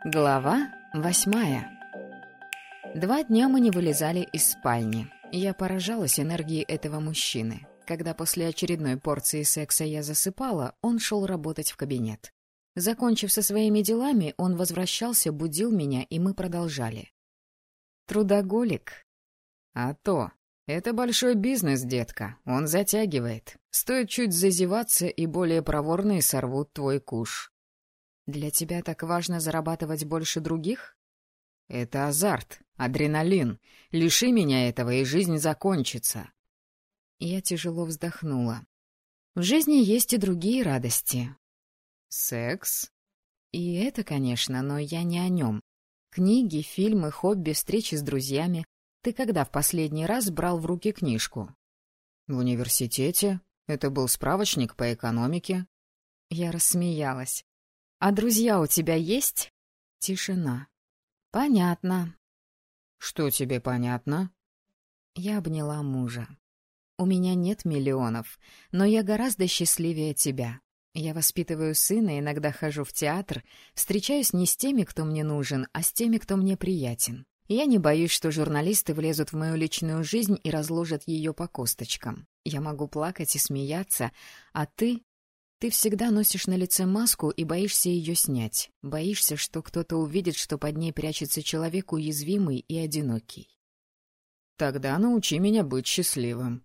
Глава 8. 2 дня мы не вылезали из спальни. Я поражалась энергией этого мужчины. Когда после очередной порции секса я засыпала, он шел работать в кабинет. Закончив со своими делами, он возвращался, будил меня, и мы продолжали. Трудоголик? А то. Это большой бизнес, детка. Он затягивает. Стоит чуть зазеваться, и более проворные сорвут твой куш. Для тебя так важно зарабатывать больше других? Это азарт, адреналин. Лиши меня этого, и жизнь закончится. Я тяжело вздохнула. В жизни есть и другие радости. Секс? И это, конечно, но я не о нем. Книги, фильмы, хобби, встречи с друзьями. Ты когда в последний раз брал в руки книжку? В университете. Это был справочник по экономике. Я рассмеялась. А друзья у тебя есть? Тишина. Понятно. Что тебе понятно? Я обняла мужа. У меня нет миллионов, но я гораздо счастливее тебя. Я воспитываю сына, иногда хожу в театр, встречаюсь не с теми, кто мне нужен, а с теми, кто мне приятен. Я не боюсь, что журналисты влезут в мою личную жизнь и разложат ее по косточкам. Я могу плакать и смеяться, а ты... Ты всегда носишь на лице маску и боишься ее снять. Боишься, что кто-то увидит, что под ней прячется человек уязвимый и одинокий. Тогда научи меня быть счастливым.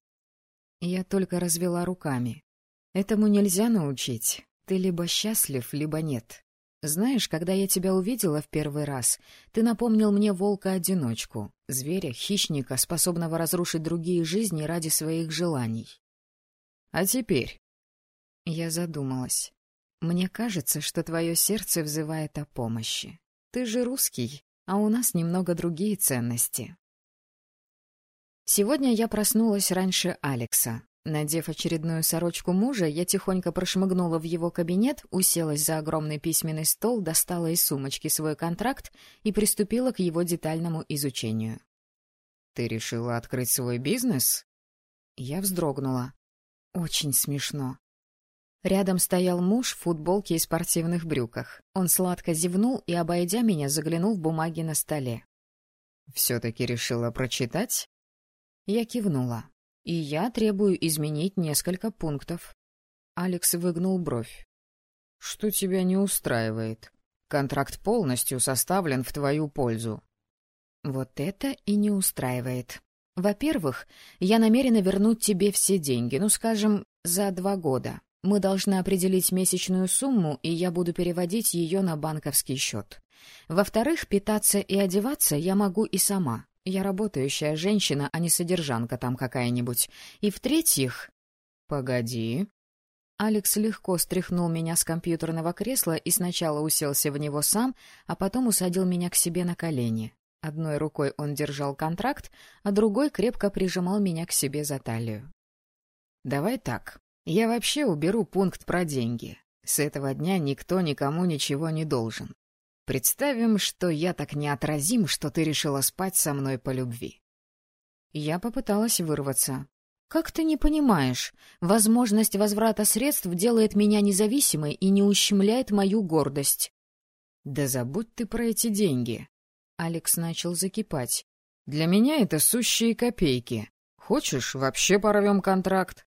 Я только развела руками. Этому нельзя научить. Ты либо счастлив, либо нет. Знаешь, когда я тебя увидела в первый раз, ты напомнил мне волка-одиночку, зверя, хищника, способного разрушить другие жизни ради своих желаний. А теперь... Я задумалась. Мне кажется, что твое сердце взывает о помощи. Ты же русский, а у нас немного другие ценности. Сегодня я проснулась раньше Алекса. Надев очередную сорочку мужа, я тихонько прошмыгнула в его кабинет, уселась за огромный письменный стол, достала из сумочки свой контракт и приступила к его детальному изучению. «Ты решила открыть свой бизнес?» Я вздрогнула. Очень смешно. Рядом стоял муж в футболке и спортивных брюках. Он сладко зевнул и, обойдя меня, заглянул в бумаги на столе. «Все-таки решила прочитать?» Я кивнула. «И я требую изменить несколько пунктов». Алекс выгнул бровь. «Что тебя не устраивает? Контракт полностью составлен в твою пользу». «Вот это и не устраивает. Во-первых, я намерена вернуть тебе все деньги, скажем, за 2 года. Мы должны определить месячную сумму, и я буду переводить ее на банковский счет. Во-вторых, питаться и одеваться я могу и сама. Я работающая женщина, а не содержанка там какая-нибудь. И в-третьих... Погоди. Алекс легко стряхнул меня с компьютерного кресла и сначала уселся в него сам, а потом усадил меня к себе на колени. Одной рукой он держал контракт, а другой крепко прижимал меня к себе за талию. Давай так. Я вообще уберу пункт про деньги. С этого дня никто никому ничего не должен. Представим, что я так неотразим, что ты решила спать со мной по любви. Я попыталась вырваться. Как ты не понимаешь? Возможность возврата средств делает меня независимой и не ущемляет мою гордость. Да забудь ты про эти деньги. Алекс начал закипать. Для меня это сущие копейки. Хочешь, вообще порвем контракт?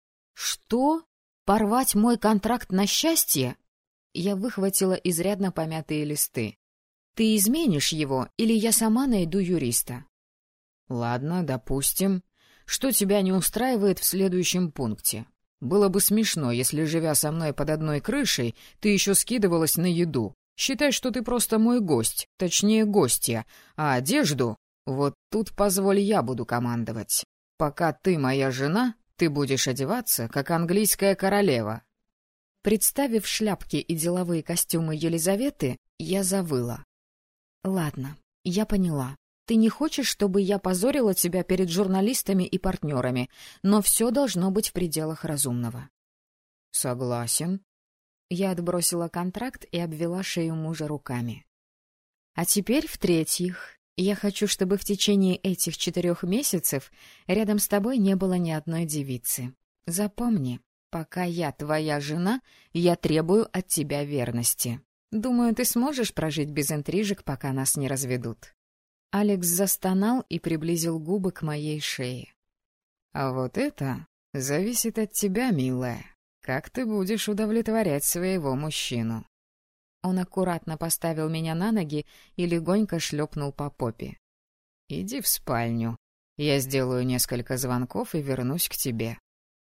«Что? Порвать мой контракт на счастье?» Я выхватила изрядно помятые листы. «Ты изменишь его, или я сама найду юриста?» «Ладно, допустим. Что тебя не устраивает в следующем пункте? Было бы смешно, если, живя со мной под одной крышей, ты еще скидывалась на еду. Считай, что ты просто мой гость, точнее гостья, а одежду... Вот тут, позволь, я буду командовать. Пока ты моя жена... Ты будешь одеваться, как английская королева». Представив шляпки и деловые костюмы Елизаветы, я завыла. «Ладно, я поняла. Ты не хочешь, чтобы я позорила тебя перед журналистами и партнерами, но все должно быть в пределах разумного». «Согласен». Я отбросила контракт и обвела шею мужа руками. «А теперь в-третьих. Я хочу, чтобы в течение этих 4 месяцев рядом с тобой не было ни одной девицы. Запомни, пока я твоя жена, я требую от тебя верности. Думаю, ты сможешь прожить без интрижек, пока нас не разведут». Алекс застонал и приблизил губы к моей шее. «А вот это зависит от тебя, милая. Как ты будешь удовлетворять своего мужчину?» Он аккуратно поставил меня на ноги и легонько шлепнул по попе. «Иди в спальню. Я сделаю несколько звонков и вернусь к тебе».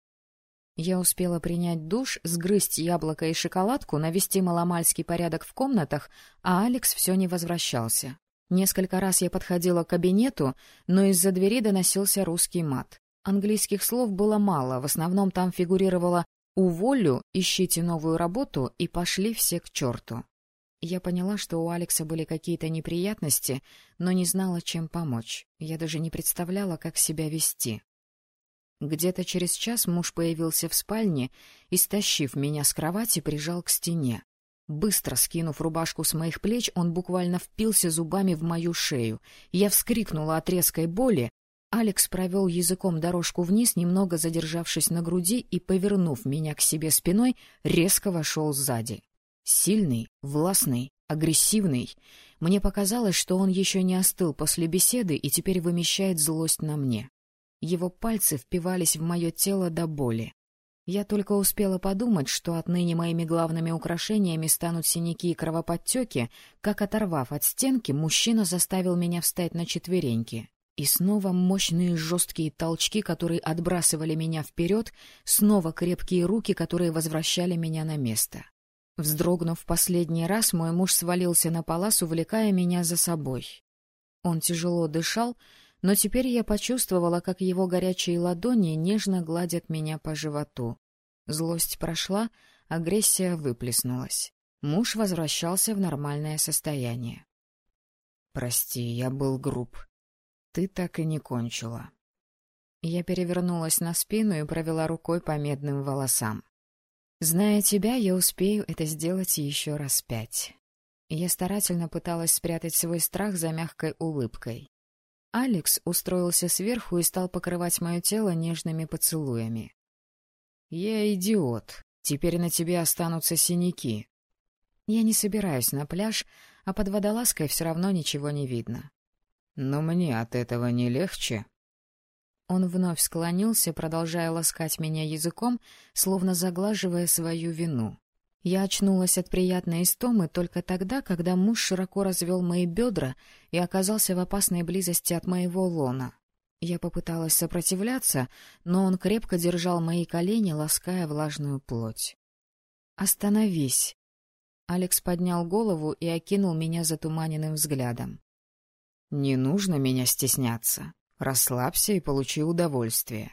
Я успела принять душ, сгрызть яблоко и шоколадку, навести маломальский порядок в комнатах, а Алекс все не возвращался. Несколько раз я подходила к кабинету, но из-за двери доносился русский мат. Английских слов было мало, в основном там фигурировало «уволю», «ищите новую работу» и «пошли все к черту». Я поняла, что у Алекса были какие-то неприятности, но не знала, чем помочь. Я даже не представляла, как себя вести. Где-то через час муж появился в спальне и, стащив меня с кровати, прижал к стене. Быстро скинув рубашку с моих плеч, он буквально впился зубами в мою шею. Я вскрикнула от резкой боли. Алекс провел языком дорожку вниз, немного задержавшись на груди и, повернув меня к себе спиной, резко вошел сзади. Сильный, властный, агрессивный. Мне показалось, что он еще не остыл после беседы и теперь вымещает злость на мне. Его пальцы впивались в мое тело до боли. Я только успела подумать, что отныне моими главными украшениями станут синяки и кровоподтеки, как, оторвав от стенки, мужчина заставил меня встать на четвереньки. И снова мощные жесткие толчки, которые отбрасывали меня вперед, снова крепкие руки, которые возвращали меня на место. Вздрогнув в последний раз, мой муж свалился на палас, увлекая меня за собой. Он тяжело дышал, но теперь я почувствовала, как его горячие ладони нежно гладят меня по животу. Злость прошла, агрессия выплеснулась. Муж возвращался в нормальное состояние. «Прости, я был груб. Ты так и не кончила». Я перевернулась на спину и провела рукой по медным волосам. «Зная тебя, я успею это сделать еще раз 5». Я старательно пыталась спрятать свой страх за мягкой улыбкой. Алекс устроился сверху и стал покрывать мое тело нежными поцелуями. «Я идиот. Теперь на тебе останутся синяки». Я не собираюсь на пляж, а под водолазкой все равно ничего не видно. «Но мне от этого не легче». Он вновь склонился, продолжая ласкать меня языком, словно заглаживая свою вину. Я очнулась от приятной истомы только тогда, когда муж широко развел мои бедра и оказался в опасной близости от моего лона. Я попыталась сопротивляться, но он крепко держал мои колени, лаская влажную плоть. «Остановись!» Алекс поднял голову и окинул меня затуманенным взглядом. «Не нужно меня стесняться. Расслабься и получи удовольствие».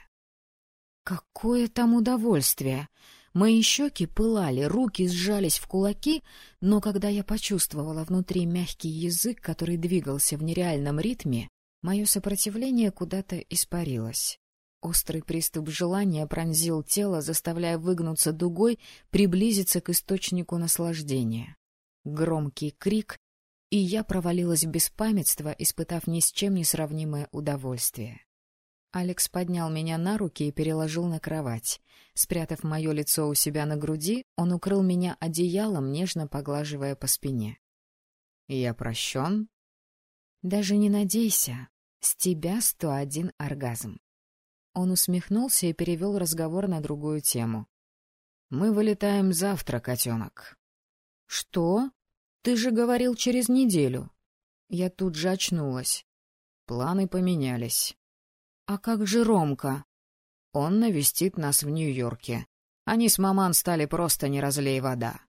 «Какое там удовольствие!» Мои щеки пылали, руки сжались в кулаки, но когда я почувствовала внутри мягкий язык, который двигался в нереальном ритме, мое сопротивление куда-то испарилось. Острый приступ желания пронзил тело, заставляя выгнуться дугой, приблизиться к источнику наслаждения. Громкий крик, и я провалилась в беспамятство, испытав ни с чем не сравнимое удовольствие. Алекс поднял меня на руки и переложил на кровать. Спрятав мое лицо у себя на груди, он укрыл меня одеялом, нежно поглаживая по спине. «Я прощен?» «Даже не надейся. С тебя 101 оргазм». Он усмехнулся и перевел разговор на другую тему. «Мы вылетаем завтра, котенок». «Что? Ты же говорил через неделю». Я тут же очнулась. Планы поменялись. «А как же Ромка?» «Он навестит нас в Нью-Йорке. Они с маман стали просто не разлей вода».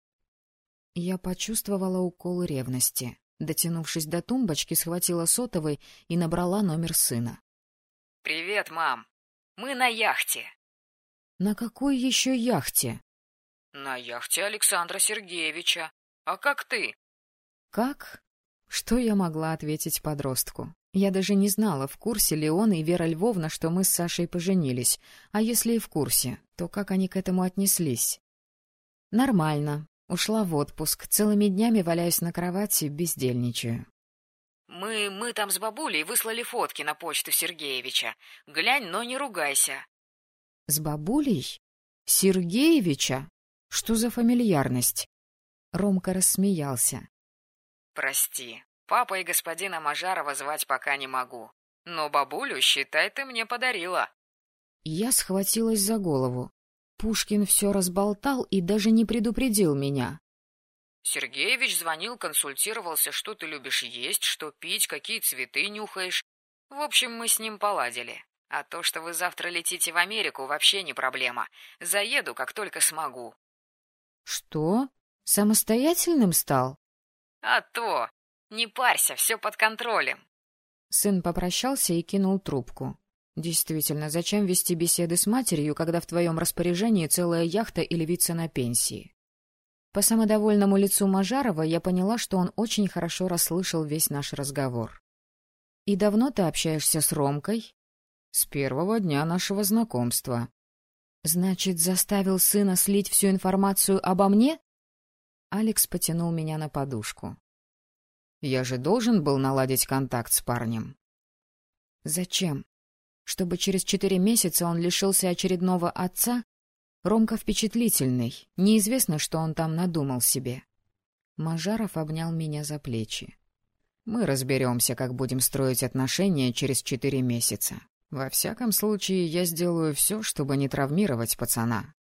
Я почувствовала укол ревности. Дотянувшись до тумбочки, схватила сотовый и набрала номер сына. «Привет, мам. Мы на яхте». «На какой еще яхте?» «На яхте Александра Сергеевича. А как ты?» «Как?» Что я могла ответить подростку? Я даже не знала, в курсе ли он и Вера Львовна, что мы с Сашей поженились. А если и в курсе, то как они к этому отнеслись? Нормально. Ушла в отпуск. Целыми днями валяюсь на кровати, бездельничаю. Мы там с бабулей выслали фотки на почту Сергеевича. Глянь, но не ругайся. С бабулей? Сергеевича? Что за фамильярность? Ромка рассмеялся. Прости, папа и господина Мажарова звать пока не могу. Но бабулю, считай, ты мне подарила. Я схватилась за голову. Пушкин все разболтал и даже не предупредил меня. Сергеевич звонил, консультировался, что ты любишь есть, что пить, какие цветы нюхаешь. В общем, мы с ним поладили. А то, что вы завтра летите в Америку, вообще не проблема. Заеду, как только смогу. Что? Самостоятельным стал? А то! Не парься, все под контролем. Сын попрощался и кинул трубку. Действительно, зачем вести беседы с матерью, когда в твоем распоряжении целая яхта и львица на пенсии? По самодовольному лицу Мажарова я поняла, что он очень хорошо расслышал весь наш разговор. — И давно ты общаешься с Ромкой? — С первого дня нашего знакомства. — Значит, заставил сына слить всю информацию обо мне? Алекс потянул меня на подушку. — Я же должен был наладить контакт с парнем. — Зачем? Чтобы через 4 месяца он лишился очередного отца? Ромка впечатлительный, неизвестно, что он там надумал себе. Мажаров обнял меня за плечи. Мы разберемся, как будем строить отношения через 4 месяца. Во всяком случае, я сделаю все, чтобы не травмировать пацана.